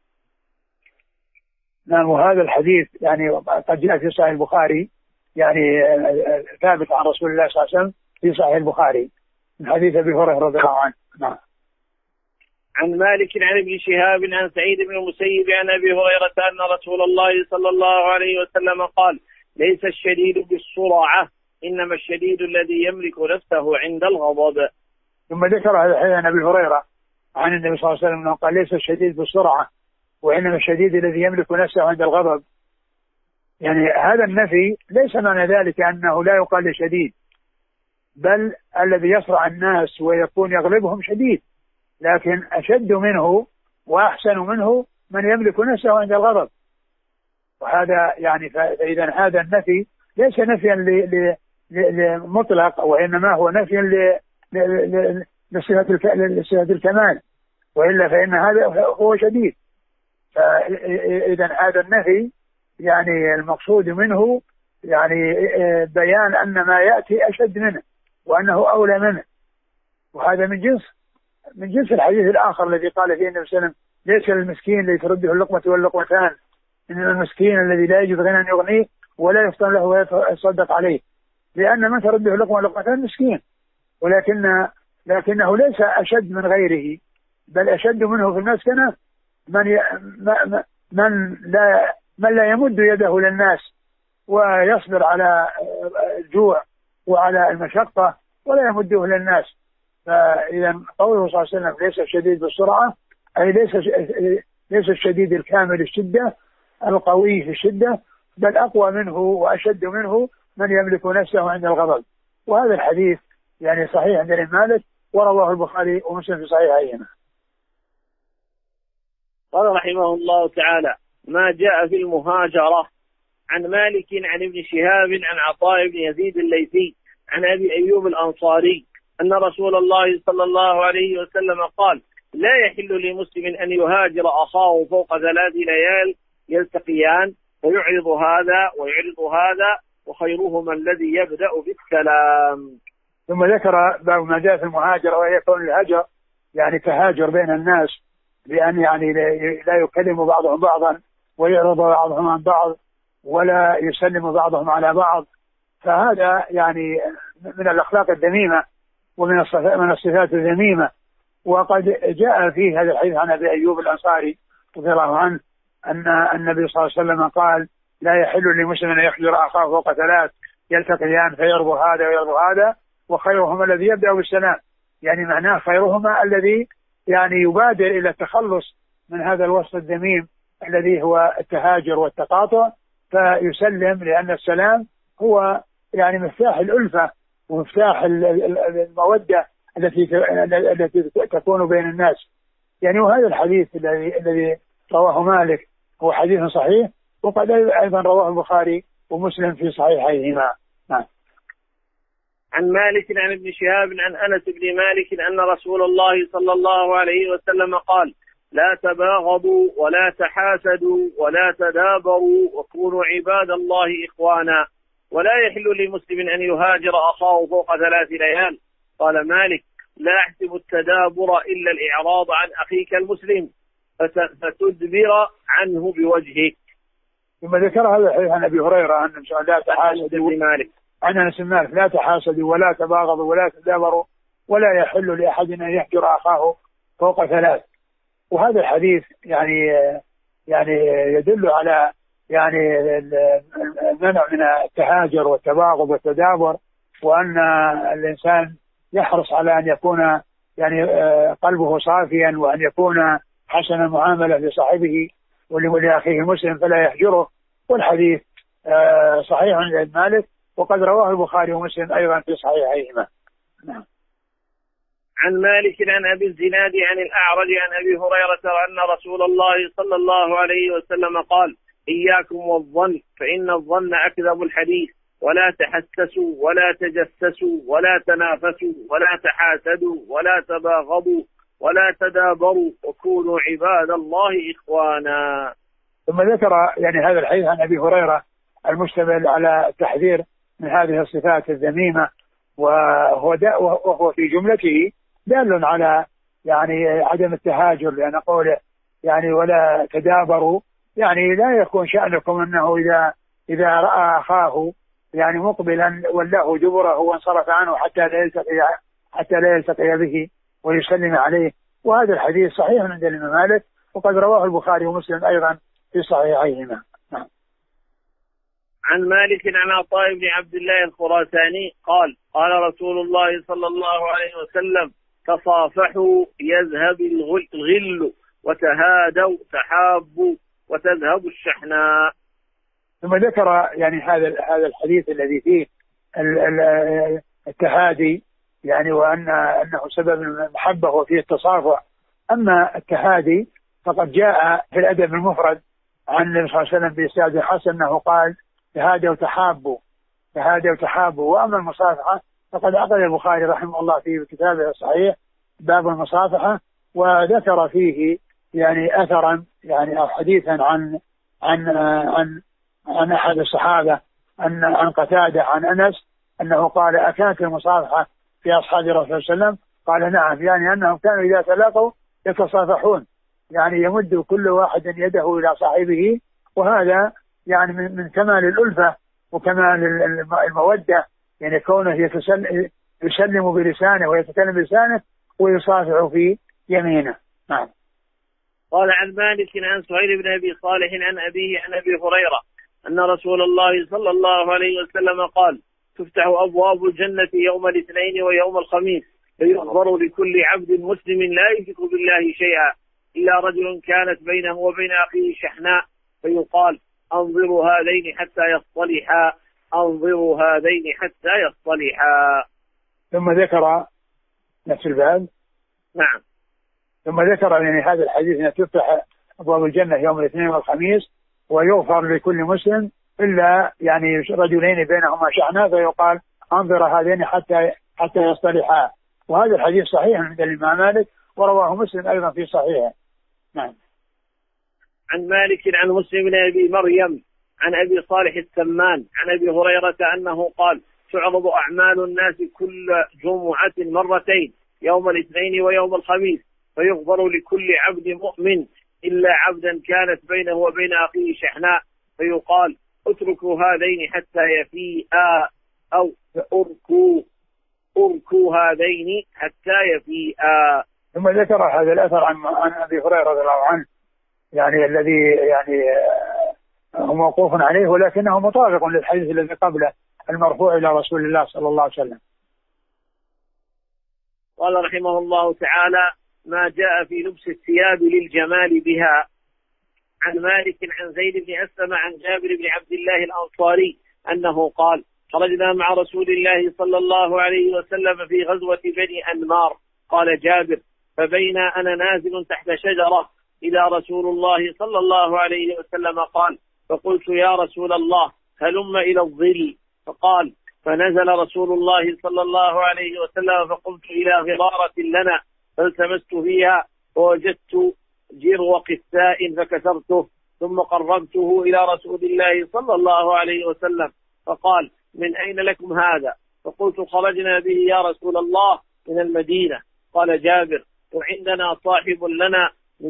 نعم. وهذا الحديث يعني قد جاء في صحيح البخاري، يعني ثابت عن رسول الله صلى الله عليه وسلم في صحيح البخاري من حديث أبي هريرة رضي الله عنه. نعم. عن مالك عن ابن شهاب عن سعيد بن المسيب عن أبي هريرة أن رسول الله صلى الله عليه وسلم قال: ليس الشديد بالسرعة، إنما الشديد الذي يملك نفسه عند الغضب. ثم ذكر هذا الحديث عن أبي هريرة عن النبي صلى الله عليه وسلم قال: ليس الشديد بالسرعة، وإنما الشديد الذي يملك نفسه عند الغضب. يعني هذا النفي ليس معنى ذلك أنه لا يقال شديد، بل الذي يصرع الناس ويكون يغلبهم شديد، لكن أشد منه وأحسن منه من يملك نفسه عند الغضب. وهذا يعني فإذا هذا النفي ليس نفيا لمطلق، وإنما هو نفي لصفة الكمال، وإلا فإن هذا هو شديد. فإذا هذا النفي يعني المقصود منه يعني بيان أن ما يأتي أشد منه وأنه أولى منه. وهذا من جنس من جنس الحديث الآخر الذي قال فيه النبي صلى الله عليه وسلم: ليس للمسكين الذي ترده اللقمة واللقمتان، إنما المسكين الذي لا يجد غنى يغنيه ولا يفطن له ويتصدق عليه، لأن من ترده اللقمة واللقمتان مسكين، ولكن لكنه ليس أشد من غيره، بل أشد منه في المسكنة من ي... من لا من لا يمد يده للناس ويصبر على الجوع وعلى المشقة ولا يمده إلى الناس. فإذا قوله صلى الله عليه وسلم ليس الشديد بالسرعة، أي ليس ليس الشديد الكامل الشدة القوي في الشدة، بل أقوى منه وأشد منه من يملك نفسه عند الغضب. وهذا الحديث يعني صحيح عند الإمام مالك، ورواه البخاري ومسلم في صحيحيهما. قال رحمه الله تعالى: ما جاء في المهاجرة. عن مالك عن ابن شهاب عن عطاء بن يزيد الليثي عن أبي أيوب الأنصاري أن رسول الله صلى الله عليه وسلم قال: لا يحل لمسلم أن يهاجر أخاه فوق ثلاث ليال يلتقيان فيعرض هذا ويعرض هذا وخيرهما الذي يبدأ بالسلام. ثم ذكر باب ما جاء في المهاجرة، وهي كون الهجر يعني تهاجر بين الناس، بأن يعني لا يكلم بعضهم بعضا ويعرض بعضهم عن بعض ولا يسلم بعضهم على بعض. فهذا يعني من الأخلاق الذميمة ومن من الصفات الذميمة. وقد جاء في هذا الحديث عن أبي أيوب الأنصاري رضي الله عنه أن النبي صلى الله عليه وسلم قال: لا يحل لمسلم أن يحجر أخاه فوق ثلاث يلتقيان فيرضى هذا ويرضى هذا وخيرهما الذي يبدأ بالسلام. يعني معناه خيرهما الذي يعني يبادر إلى التخلص من هذا الوصف الذميم الذي هو التهاجر والتقاطع، فيسلم، لأن السلام هو يعني مفتاح الألفة ومفتاح المودة التي التي تكون بين الناس. يعني وهذا الحديث الذي الذي رواه مالك هو حديث صحيح، وقد أيضا رواه البخاري ومسلم في صحيحيهما. نعم. عن مالك عن ابن شهاب عن أنس بن مالك أن رسول الله صلى الله عليه وسلم قال: لا تباغضوا ولا تحاسدوا ولا تدابروا وكونوا عباد الله إخوانا، ولا يحل لمسلم أن يهاجر أخاه فوق ثلاث ليال. قال مالك: لا أحسب التدابر إلا الإعراض عن أخيك المسلم فتدبر عنه بوجهك. ثم ذكر هذا الحديث عن أبي هريرة أن لا تحاسدوا مالك عن أنس بن مالك: لا تحاسدوا ولا تباغضوا ولا تدابروا ولا يحل لأحد أن يهجر أخاه فوق ثلاث. وهذا الحديث يعني يعني يدل على يعني المنع من التهاجر والتباغض والتدابر، وأن الإنسان يحرص على أن يكون يعني قلبه صافيا، وأن يكون حسن المعاملة لصاحبه ولأخيه المسلم فلا يهجره. والحديث صحيح عند مالك، وقد رواه البخاري ومسلم أيضا في صحيحيهما. نعم. عن مالك عن أبي الزناد عن الأعرج عن أبي هريرة أن رسول الله صلى الله عليه وسلم قال: إياكم والظن فإن الظن أكذب الحديث، ولا تحسسوا ولا تجسسوا ولا تنافسوا ولا تحاسدوا ولا تباغضوا ولا تدابروا وكونوا عباد الله إخوانا. ثم ذكر يعني هذا الحديث عن أبي هريرة المشتمل على التحذير من هذه الصفات الذميمة، وهو وهو في جملته دال على يعني عدم التهاجر، لأن قوله يعني ولا تدابروا يعني لا يكون شأنكم أنه إذا إذا رأى أخاه يعني مقبلا ولاه دبره وانصرف عنه حتى لا يلتقي حتى لا يلتقي به ويسلم عليه. وهذا الحديث صحيح عند الإمام مالك، وقد رواه البخاري ومسلم أيضا في صحيحيهما. نعم. عن مالك عن عطاء بن عبد الله الخراساني قال: قال رسول الله صلى الله عليه وسلم: تصافحوا يذهب الغل وتهادوا تحابوا وتذهب الشحناء. ثم ذكر يعني هذا هذا الحديث الذي فيه التهادي يعني وأن أنه سبب المحبة وفيه التصافح. أما التهادي فقد جاء في الأدب المفرد عن النبي صلى الله عليه وسلم بإسناد حسن أنه قال: تهادوا تحابوا تهادوا تحابوا. وأما المصافحة فقد عقد البخاري رحمه الله في كتابه الصحيح باب المصافحة، وذكر فيه يعني أثرا يعني أو حديثا عن عن عن عن أحد الصحابة أن عن قتادة عن أنس أنه قال: أكانت المصافحة في أصحاب رسول الله صلى الله عليه وسلم؟ قال: نعم، يعني أنهم كانوا إذا تلاقوا يتصافحون، يعني يمد كل واحد يده إلى صاحبه، وهذا يعني من, من كمال الألفة وكمال المودة، يعني كونه يتسلم يسلم بلسانه ويتكلم بلسانه ويصافح في يمينه. نعم. قال عن مالك عن سهيل بن أبي صالح عن أبيه عن أبي هريرة أن رسول الله صلى الله عليه وسلم قال: تفتح أبواب الجنة يوم الاثنين ويوم الخميس، فيغفر لكل عبد مسلم لا يشرك بالله شيئا إلا رجل كانت بينه وبين أخيه شحناء، فيقال أنظروا هذين حتى يصطلحا، أنظروا هذين حتى يصطلحا. ثم ذكر نفس الباب. نعم. ثم ذكر يعني هذا الحديث أن تفتح أبواب الجنة يوم الاثنين والخميس ويغفر لكل مسلم إلا يعني رجلين بينهما شحناء، فيقال أنظر هذين حتى حتى يصطلحا. وهذا الحديث صحيح عند الإمام مالك ورواه مسلم أيضا في صحيحه. نعم. عن مالك عن مسلم بن أبي مريم عن أبي صالح السمان عن أبي هريرة أنه قال تعرض أعمال الناس كل جمعة مرتين يوم الاثنين ويوم الخميس، فيغفر لكل عبد مؤمن إلا عبدا كانت بينه وبين أخيه شحناء، فيقال اتركوا هذين حتى يفيئا أو أركوا أركوا هذين حتى يفيئا. ثم ذكر هذا الأثر عن عن أبي هريرة رضي الله عنه يعني الذي يعني هو موقوف عليه ولكنه مطابق للحديث الذي قبله المرفوع إلى رسول الله صلى الله عليه وسلم. قال رحمه الله تعالى ما جاء في لبس الثياب للجمال بها. عن مالك عن زيد بن أسلم عن جابر بن عبد الله الأنصاري أنه قال خرجنا مع رسول الله صلى الله عليه وسلم في غزوة بني أنمار. قال جابر فبين أنا نازل تحت شجرة إلى رسول الله صلى الله عليه وسلم قال فقلت يا رسول الله هلم إلى الظل، فقال فنزل رسول الله صلى الله عليه وسلم فقمت إلى غرارة لنا فالتمست فيها ووجدت جرو قساء فكسرته ثم قربته إلى رسول الله صلى الله عليه وسلم فقال من أين لكم هذا؟ فقلت خرجنا به يا رسول الله من المدينة. قال جابر وعندنا صاحب لنا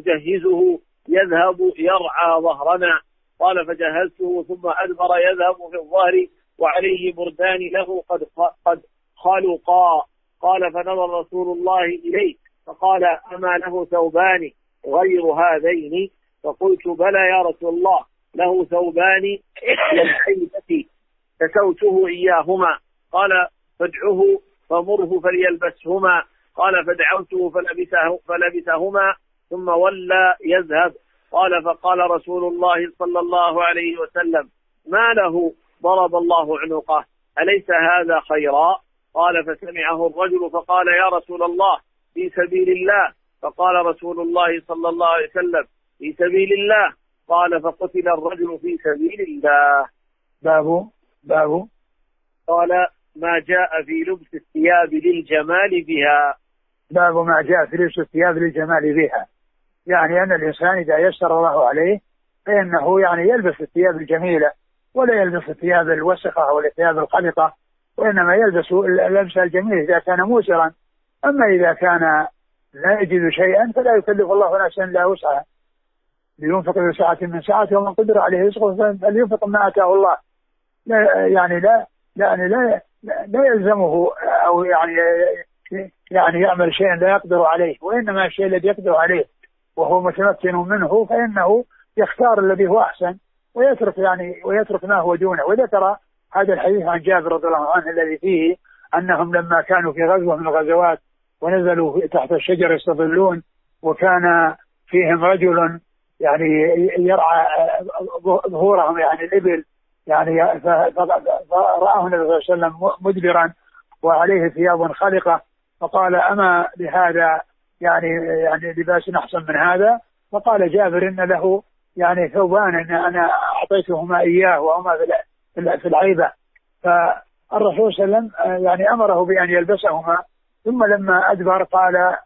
نجهزه يذهب يرعى ظهرنا. قال فجهزته ثم أدبر يذهب في الظهر وعليه بردان له قد قد خلقا. قال فنظر رسول الله إليه فقال أما له ثوبان غير هذين؟ فقلت بلى يا رسول الله له ثوبان للحيبة كسوته إياهما. قال فادعه فمره فليلبسهما. قال فدعوته فلبسه فلبسهما ثم ولى يذهب. قال فقال رسول الله صلى الله عليه وسلم ما له ضرب الله عنقه أليس هذا خيرا؟ قال فسمعه الرجل فقال يا رسول الله في سبيل الله. فقال رسول الله صلى الله عليه وسلم في سبيل الله. قال فقتل الرجل في سبيل الله. باب باب قال ما جاء في لبس الثياب للجمال بها. باب ما جاء في لبس الثياب للجمال بها، يعني أن الإنسان إذا يسر الله عليه فإنه يعني يلبس الثياب الجميلة ولا يلبس الثياب الوسخة أو الثياب الخلطة، وإنما يلبس اللبس الجميل إذا كان موسرا. أما إذا كان لا يجد شيئا فلا يكلف الله نفسا إلا وسعها، لينفق ذو سعة من سعته ومن قدر عليه رزقه فلينفق ما آتاه الله. لا يعني لا يعني لا لا يلزمه أو يعني يعني يعمل شيئا لا يقدر عليه، وإنما الشيء الذي يقدر عليه وهو متمكن منه فإنه يختار الذي هو أحسن ويترك يعني ويترك ما هو دونه. وذكر هذا الحديث عن جابر رضي الله عنه الذي فيه أنهم لما كانوا في غزوة من الغزوات ونزلوا تحت الشجر يستظلون وكان فيهم رجل يعني يرعى ظهورهم يعني الإبل، يعني فرآه النبي صلى الله عليه وسلم مدبرا وعليه ثياب خلقة، فقال أما لهذا يعني يعني لباس أحسن من هذا؟ فقال جابر إن له يعني ثوبان إن أنا أعطيتهما إياه وهما في العيبة. فالرسول صلى الله عليه وسلم يعني أمره بأن يلبسهما، ثم لما أدبر قال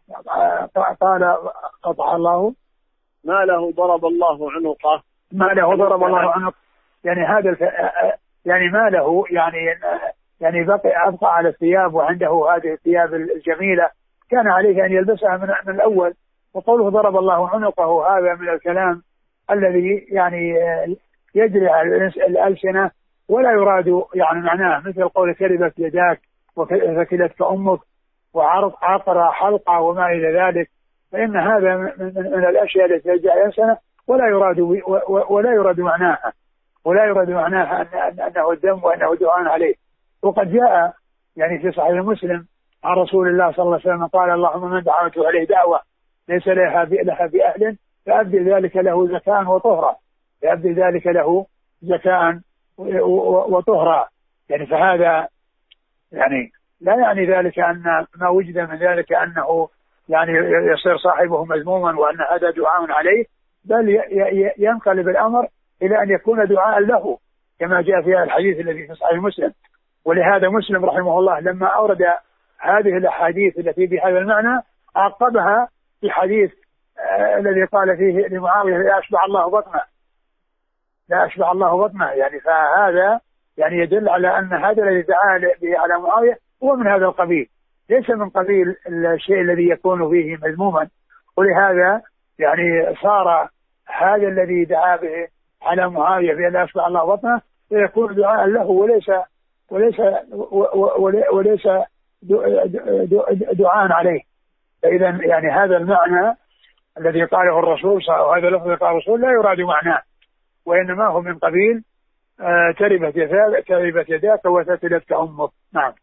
قال قطع الله ما له ضرب الله عنقه ما له ضرب الله عنقه يعني هذا الف... يعني ما له يعني يعني بقي أبقى على الثياب وعنده هذه الثياب الجميلة كان عليه أن يلبسها من, من الأول. وقوله ضرب الله عنقه هذا من الكلام الذي يعني يجري على الألسنة ولا يراد يعني معناه مثل قول كربت يداك وثكلتك أمك وعرض عقر حلقة وما إلى ذلك، فإن هذا من, من الأشياء التي تجري على الألسنة ولا يراد ولا يراد معناها ولا يراد معناها أن أنه الدم وأنه دعاء عليه، وقد جاء يعني في صحيح مسلم عن رسول الله صلى الله عليه وسلم قال اللهم من دعوته عليه دعوة ليس لها لها بأهل فأبدل ذلك له زكاة وطهرا فأبدل ذلك له زكاة وطهرا. يعني فهذا يعني لا يعني ذلك أن ما وجد من ذلك أنه يعني يصير صاحبه مذموما وأن هذا دعاء عليه، بل ينقلب الأمر إلى أن يكون دعاء له كما جاء في الحديث الذي في صحيح مسلم. ولهذا مسلم رحمه الله لما أورد هذه الأحاديث التي بهذا المعنى عقبها في حديث آه الذي قال فيه لمعاوية لا أشبع الله بطنه لا أشبع الله بطنه. يعني فهذا يعني يدل على أن هذا الذي دعا به على معاوية هو من هذا القبيل، ليس من قبيل الشيء الذي يكون فيه مذموما. ولهذا يعني صار هذا الذي دعا به على معاوية بأن لا أشبع الله بطنه يكون دعاء له وليس وليس وليس دعاء عليه. فإذا يعني هذا المعنى الذي قاله الرسول وهذا اللفظ الذي قاله الرسول لا يراد معناه، وإنما هو من قبيل آه تربت يداك تربت يداك وثكلتك أمك. نعم.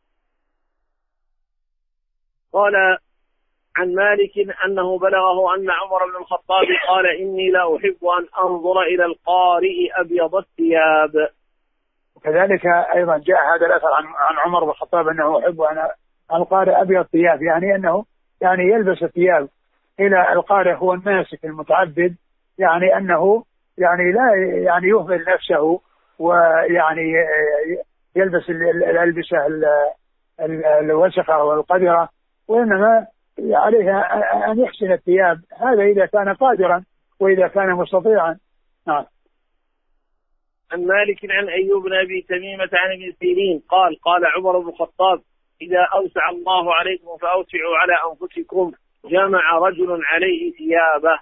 قال عن مالك أنه بلغه أن عمر بن الخطاب قال إني لا أحب أن أنظر إلى القارئ أبيض الثياب. وكذلك أيضا جاء هذا الأثر عن عن عمر بن الخطاب أنه يحب أن القارئ أبيض الثياب، يعني أنه يعني يلبس الثياب إلى القارئ هو الناسك المتعبد، يعني أنه يعني لا يعني يهمل نفسه ويعني يلبس الألبسة الوسخة والقذرة، وإنما عليه أن يحسن الثياب، هذا إذا كان قادرا وإذا كان مستطيعا. نعم. عن مالك عن أيوب بن أبي تميمة عن ابن سيرين قال قال عمر بن الخطاب إذا أوسع الله عليكم فأوسعوا على أنفسكم جمع رجل عليه ثيابه.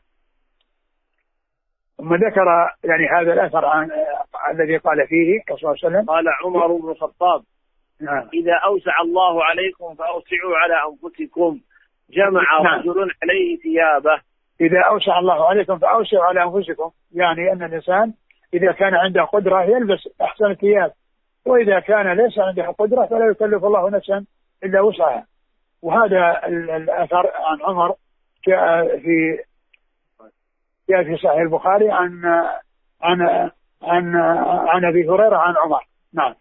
ثم ذكر يعني هذا الأثر عن الذي قال فيه صلى الله عليه وسلم قال عمر بن الخطاب نعم. إذا أوسع الله عليكم فأوسعوا على أنفسكم جمع نعم. رجل عليه ثيابه. إذا أوسع الله عليكم فأوسعوا على أنفسكم، يعني أن الإنسان إذا كان عنده قدرة يلبس أحسن الثياب، وإذا كان ليس عنده قدرة فلا يكلف الله نفسا إلا وسعها. وهذا الأثر عن عمر جاء في جاء في صحيح البخاري عن عن عن عن أبي هريرة عن عمر. نعم.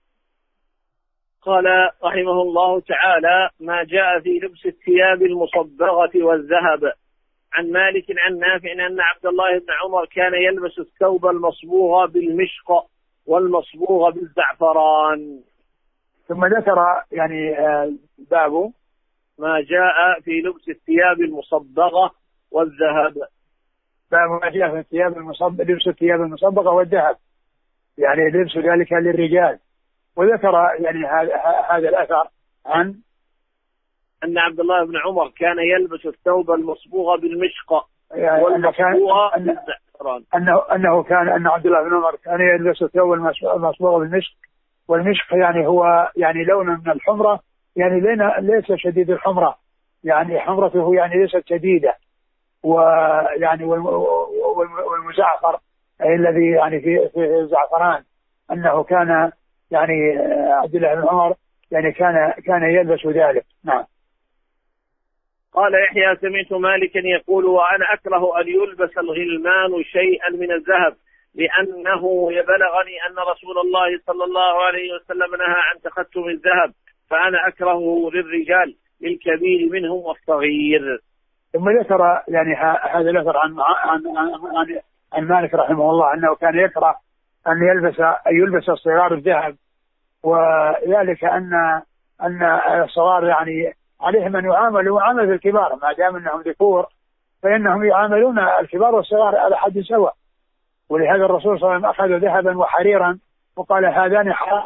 قال رحمه الله تعالى ما جاء في لبس الثياب المصبغة والذهب. عن مالك عن نافع أن عبد الله بن عمر كان يلبس الثوب المصبوغ بالمشق والمصبوغ بالزعفران. ثم ذكر يعني باب ما جاء في لبس الثياب المصبغة والذهب. باب ما جاء في الثياب المصبغة لبس الثياب المصبغة والذهب، يعني لبس ذلك للرجال. وذكر يعني هذا الأثر عن أن عبد الله بن عمر كان يلبس الثوب المصبوغ بالمشق يعني والمصبوغ بالزعفران. أنه أنه كان أن عبد الله بن عمر كان يلبس الثوب المصبوغ بالمشق، والمشق يعني هو يعني لون من الحمرة، يعني ليس شديد الحمرة، يعني حمرته يعني ليست شديدة، ويعني والمزعفر الذي يعني في في الزعفران أنه كان يعني عبد الله بن عمر يعني كان كان يلبس ذلك. نعم. قال يحيى سمعت مالكا يقول وأنا أكره أن يلبس الغلمان شيئا من الذهب لأنه يبلغني أن رسول الله صلى الله عليه وسلم نهى عن تختم الذهب فأنا أكرهه للرجال للكبير منهم والصغير. ثم ذكر يعني هذا الأثر عن عن عن عن مالك رحمه الله أنه كان يكره أن يلبس أن يلبس الصغار الذهب، وذلك أن أن الصغار يعني عليهم أن يعاملوا معاملة الكبار، ما دام أنهم ذكور فإنهم يعاملون الكبار والصغار على حد سواء. ولهذا الرسول صلى الله عليه وسلم أخذ ذهبا وحريرا وقال هذان حرام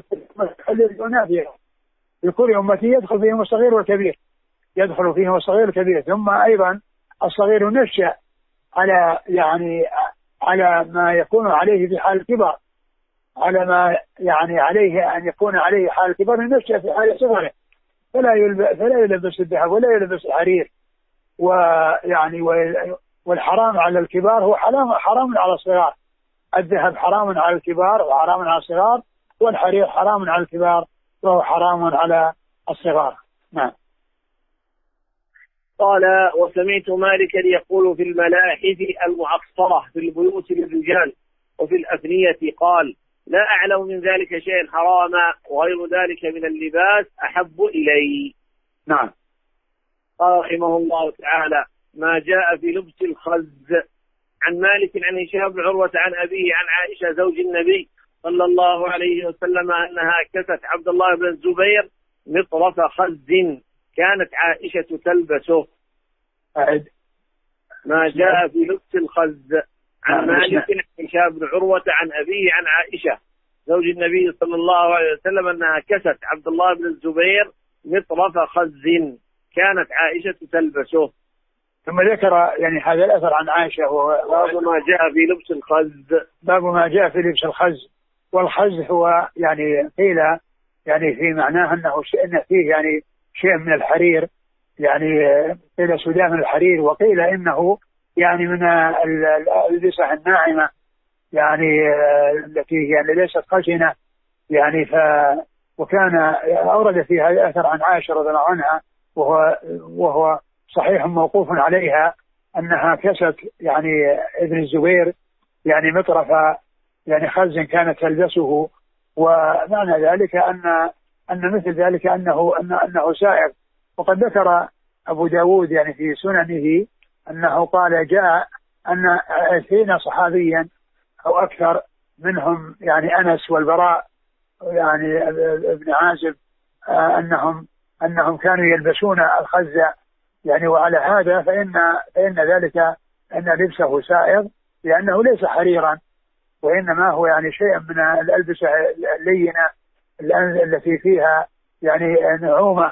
لكل أمتي يدخل فيهم الصغير والكبير يدخل فيهم الصغير والكبير. ثم أيضا الصغير نشأ على يعني على ما يكون عليه في حال الكبر، على ما يعني عليه أن يكون عليه حال الكبر نشأ في حال صغره، فلا يلبس فلا يلبس الذهب ولا يلبس الحرير. ويعني والحرام على الكبار هو حرام حرام على الصغار، الذهب حرام على الكبار وحرام على الصغار، والحرير حرام على الكبار وهو حرام على الصغار. نعم. قال وسمعت مالكا يقول في الملاحف المعصرة في البيوت للرجال وفي الأثنية قال لا أعلم من ذلك شيئا حراما وغير ذلك من اللباس أحب إلي. نعم. قال رحمه الله تعالى ما جاء في لبس الخز. عن مالك عن هشام بن عروة عن أبيه عن عائشة زوج النبي صلى الله عليه وسلم أنها كست عبد الله بن الزبير مطرف خز كانت عائشة تلبسه. أعد. ما جاء في لبس الخز. عن مالك عن هشام بن عروة عن أبيه عن عائشة زوج النبي صلى الله عليه وسلم أنها كست عبد الله بن الزبير مطرف خز كانت عائشة تلبسه. ثم ذكر يعني هذا الأثر عن عائشة باب ما جاء في لبس الخز. باب ما جاء في لبس الخز. والخز هو يعني قيل يعني في معناه أنه إن فيه يعني شيء من الحرير، يعني قيل سدام من الحرير، وقيل إنه يعني من الألبسة الناعمة يعني التي يعني ليست خشنة يعني. ف وكان أورد في هذا الأثر عن عائشة رضي الله عنها وهو وهو صحيح موقوف عليها أنها كست يعني ابن الزبير يعني مطرف يعني خز كانت تلبسه. ومعنى ذلك أن أن مثل ذلك أنه أن أنه سائر. وقد ذكر أبو داود يعني في سننه أنه قال جاء أن عشرين صحابيا أو أكثر منهم يعني أنس والبراء يعني ابن عازب أنهم أنهم كانوا يلبسون الخز يعني. وعلى هذا فإن فإن ذلك أن لبسه سائغ لأنه ليس حريرا وإنما هو يعني شيء من الألبسة اللينة التي فيها يعني نعومة،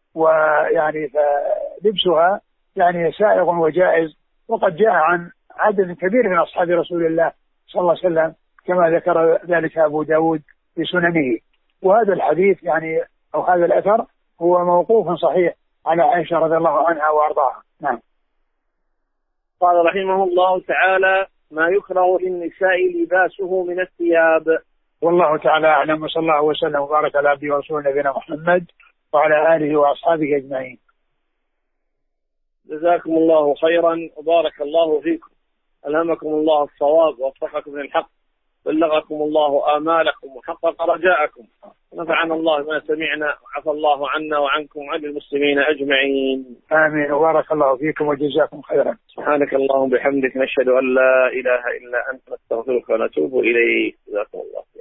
ويعني فلبسها يعني سائغ وجائز. وقد جاء عن عدد كبير من أصحاب رسول الله صلى الله عليه وسلم كما ذكر ذلك أبو داود في سننه. وهذا الحديث يعني أو هذا الأثر هو موقوف صحيح على عائشة رضي الله عنها وأرضاها. نعم. قال رحمه الله تعالى ما يكره للنساء لباسه من الثياب. والله تعالى أعلم، وصلى الله وسلم وبارك على عبده ورسوله نبينا محمد وعلى آله وأصحابه أجمعين. جزاكم الله خيرا وبارك الله فيكم، ألهمكم الله الصواب ووفقكم للحق، بلغكم الله آمالكم وحقق رجاءكم، نفعنا الله ما سمعنا وعفى الله عنا وعنكم وعن المسلمين أجمعين. آمين وبارك الله فيكم وجزاكم خيرا. سبحانك اللهم بحمدك نشهد أن لا إله إلا أنت نستغفرك ونتوب إليك. جزاكم الله.